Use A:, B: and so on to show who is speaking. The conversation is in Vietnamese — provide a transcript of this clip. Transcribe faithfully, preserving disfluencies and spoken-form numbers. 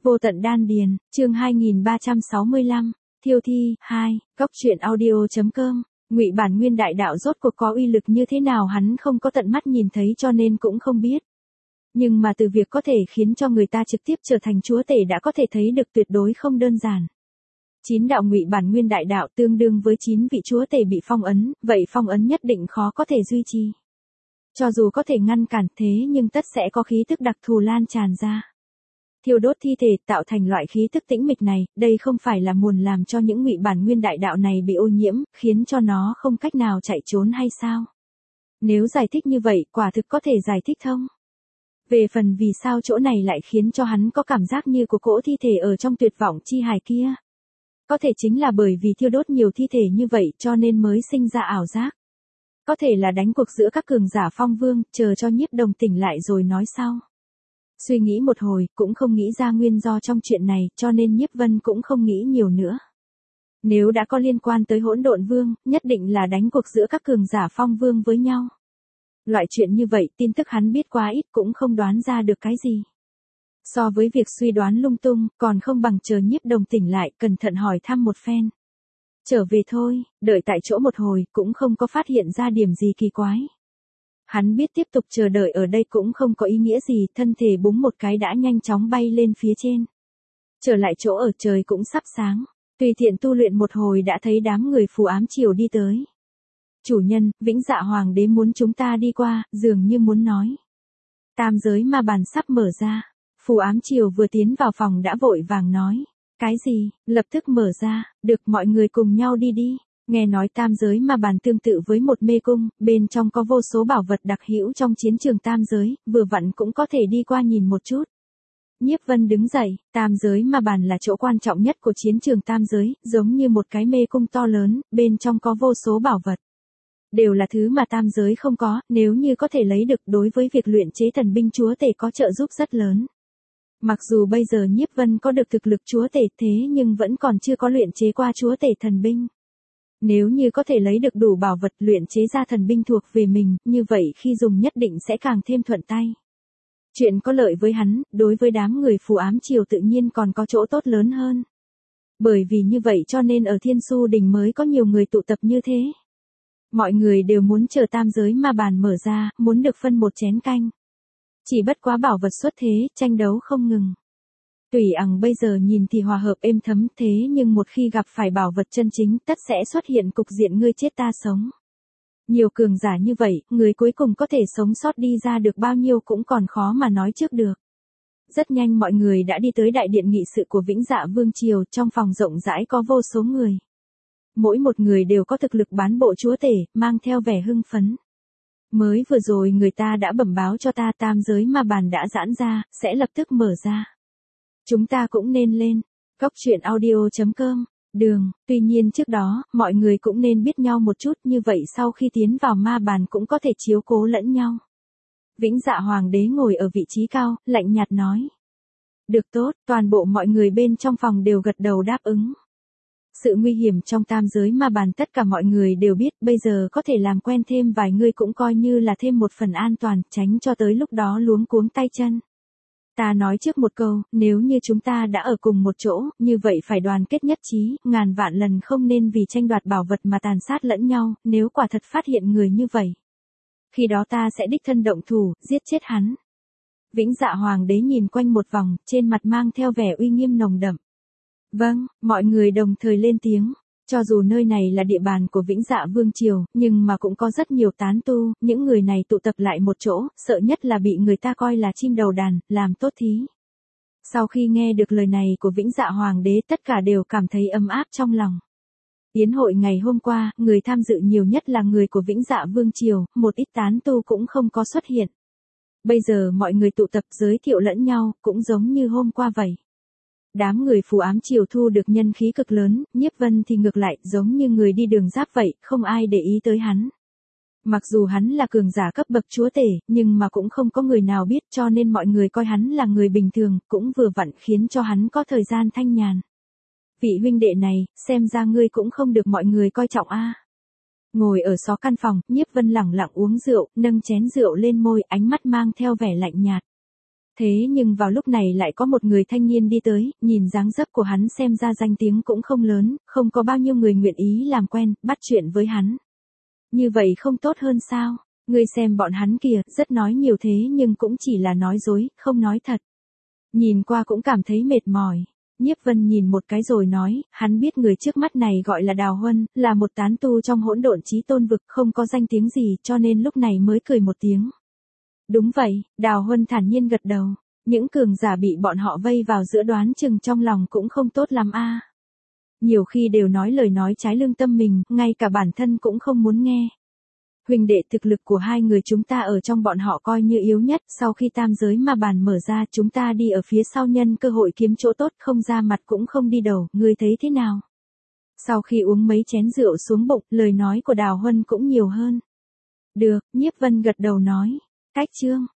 A: Vô tận đan điền, chương hai nghìn ba trăm sáu mươi lăm, thiêu thi, hai, góc truyện audio.com, Ngụy Bản Nguyên đại đạo rốt cuộc có uy lực như thế nào hắn không có tận mắt nhìn thấy cho nên cũng không biết. Nhưng mà từ việc có thể khiến cho người ta trực tiếp trở thành chúa tể đã có thể thấy được tuyệt đối không đơn giản. Chín đạo Ngụy Bản Nguyên đại đạo tương đương với chín vị chúa tể bị phong ấn, vậy phong ấn nhất định khó có thể duy trì. Cho dù có thể ngăn cản thế nhưng tất sẽ có khí tức đặc thù lan tràn ra. Thiêu đốt thi thể tạo thành loại khí tức tĩnh mịch này, đây không phải là muốn làm cho những Ngụy Bản Nguyên đại đạo này bị ô nhiễm, khiến cho nó không cách nào chạy trốn hay sao? Nếu giải thích như vậy, quả thực có thể giải thích thông. Về phần vì sao chỗ này lại khiến cho hắn có cảm giác như của cỗ thi thể ở trong tuyệt vọng chi hài kia. Có thể chính là bởi vì thiêu đốt nhiều thi thể như vậy cho nên mới sinh ra ảo giác. Có thể là đánh cuộc giữa các cường giả phong vương, chờ cho Nhiếp Đồng tỉnh lại rồi nói sau. Suy nghĩ một hồi, cũng không nghĩ ra nguyên do trong chuyện này, cho nên Nhiếp Vân cũng không nghĩ nhiều nữa. Nếu đã có liên quan tới Hỗn Độn Vương, nhất định là đánh cuộc giữa các cường giả phong vương với nhau. Loại chuyện như vậy, tin tức hắn biết quá ít cũng không đoán ra được cái gì. So với việc suy đoán lung tung, còn không bằng chờ Nhiếp Đồng tỉnh lại, cẩn thận hỏi thăm một phen. Trở về thôi, đợi tại chỗ một hồi, cũng không có phát hiện ra điểm gì kỳ quái. Hắn biết tiếp tục chờ đợi ở đây cũng không có ý nghĩa gì, thân thể búng một cái đã nhanh chóng bay lên phía trên. Trở lại chỗ ở trời cũng sắp sáng, tùy tiện tu luyện một hồi đã thấy đám người phù ám triều đi tới. Chủ nhân, Vĩnh Dạ Hoàng đế muốn chúng ta đi qua, dường như muốn nói. Tam giới ma bàn sắp mở ra, phù ám triều vừa tiến vào phòng đã vội vàng nói. Cái gì, lập tức mở ra, được mọi người cùng nhau đi đi. Nghe nói tam giới ma bàn tương tự với một mê cung, bên trong có vô số bảo vật đặc hữu trong chiến trường tam giới, vừa vặn cũng có thể đi qua nhìn một chút. Nhiếp Vân đứng dậy, tam giới ma bàn là chỗ quan trọng nhất của chiến trường tam giới, giống như một cái mê cung to lớn, bên trong có vô số bảo vật. Đều là thứ mà tam giới không có, nếu như có thể lấy được đối với việc luyện chế thần binh chúa tể có trợ giúp rất lớn. Mặc dù bây giờ Nhiếp Vân có được thực lực chúa tể thế nhưng vẫn còn chưa có luyện chế qua chúa tể thần binh. Nếu như có thể lấy được đủ bảo vật luyện chế ra thần binh thuộc về mình, như vậy khi dùng nhất định sẽ càng thêm thuận tay. Chuyện có lợi với hắn, đối với đám người phù ám triều tự nhiên còn có chỗ tốt lớn hơn. Bởi vì như vậy cho nên ở Thiên Su Đình mới có nhiều người tụ tập như thế. Mọi người đều muốn chờ tam giới ma bàn mở ra, muốn được phân một chén canh. Chỉ bất quá bảo vật xuất thế, tranh đấu không ngừng. Tùy ằng bây giờ nhìn thì hòa hợp êm thấm thế nhưng một khi gặp phải bảo vật chân chính tất sẽ xuất hiện cục diện ngươi chết ta sống. Nhiều cường giả như vậy, người cuối cùng có thể sống sót đi ra được bao nhiêu cũng còn khó mà nói trước được. Rất nhanh mọi người đã đi tới đại điện nghị sự của Vĩnh Dạ Vương Triều, trong phòng rộng rãi có vô số người. Mỗi một người đều có thực lực bán bộ chúa tể, mang theo vẻ hưng phấn. Mới vừa rồi người ta đã bẩm báo cho ta tam giới ma bàn đã giãn ra, sẽ lập tức mở ra. Chúng ta cũng nên lên. Góc truyện audio.com, đường, tuy nhiên trước đó, mọi người cũng nên biết nhau một chút như vậy sau khi tiến vào ma bàn cũng có thể chiếu cố lẫn nhau. Vĩnh Dạ Hoàng đế ngồi ở vị trí cao, lạnh nhạt nói. Được tốt, toàn bộ mọi người bên trong phòng đều gật đầu đáp ứng. Sự nguy hiểm trong tam giới ma bàn tất cả mọi người đều biết, bây giờ có thể làm quen thêm vài người cũng coi như là thêm một phần an toàn, tránh cho tới lúc đó luống cuống tay chân. Ta nói trước một câu, nếu như chúng ta đã ở cùng một chỗ, như vậy phải đoàn kết nhất trí, ngàn vạn lần không nên vì tranh đoạt bảo vật mà tàn sát lẫn nhau, nếu quả thật phát hiện người như vậy. Khi đó ta sẽ đích thân động thủ, giết chết hắn. Vĩnh Dạ Hoàng đế nhìn quanh một vòng, trên mặt mang theo vẻ uy nghiêm nồng đậm. Vâng, mọi người đồng thời lên tiếng. Cho dù nơi này là địa bàn của Vĩnh Dạ Vương Triều, nhưng mà cũng có rất nhiều tán tu, những người này tụ tập lại một chỗ, sợ nhất là bị người ta coi là chim đầu đàn, làm tốt thí. Sau khi nghe được lời này của Vĩnh Dạ Hoàng đế tất cả đều cảm thấy ấm áp trong lòng. Yến hội ngày hôm qua, người tham dự nhiều nhất là người của Vĩnh Dạ Vương Triều, một ít tán tu cũng không có xuất hiện. Bây giờ mọi người tụ tập giới thiệu lẫn nhau, cũng giống như hôm qua vậy. Đám người phù ám triều thu được nhân khí cực lớn, Nhiếp Vân thì ngược lại, giống như người đi đường giáp vậy, không ai để ý tới hắn. Mặc dù hắn là cường giả cấp bậc chúa tể, nhưng mà cũng không có người nào biết cho nên mọi người coi hắn là người bình thường, cũng vừa vặn khiến cho hắn có thời gian thanh nhàn. Vị huynh đệ này, xem ra ngươi cũng không được mọi người coi trọng a. Ngồi ở xó căn phòng, Nhiếp Vân lẳng lặng uống rượu, nâng chén rượu lên môi, ánh mắt mang theo vẻ lạnh nhạt. Thế nhưng vào lúc này lại có một người thanh niên đi tới, nhìn dáng dấp của hắn xem ra danh tiếng cũng không lớn, không có bao nhiêu người nguyện ý làm quen, bắt chuyện với hắn. Như vậy không tốt hơn sao? Ngươi xem bọn hắn kìa, rất nói nhiều thế nhưng cũng chỉ là nói dối, không nói thật. Nhìn qua cũng cảm thấy mệt mỏi. Nhiếp Vân nhìn một cái rồi nói, hắn biết người trước mắt này gọi là Đào Huân, là một tán tu trong hỗn độn chí tôn vực, không có danh tiếng gì, cho nên lúc này mới cười một tiếng. Đúng vậy, Đào Huân thản nhiên gật đầu. Những cường giả bị bọn họ vây vào giữa đoán chừng trong lòng cũng không tốt lắm a. Nhiều khi đều nói lời nói trái lương tâm mình, ngay cả bản thân cũng không muốn nghe. Huynh đệ, thực lực của hai người chúng ta ở trong bọn họ coi như yếu nhất, sau khi tam giới ma bàn mở ra chúng ta đi ở phía sau nhân cơ hội kiếm chỗ tốt, không ra mặt cũng không đi đầu, ngươi thấy thế nào? Sau khi uống mấy chén rượu xuống bụng, lời nói của Đào Huân cũng nhiều hơn. Được, Nhiếp Vân gật đầu nói. Cách chương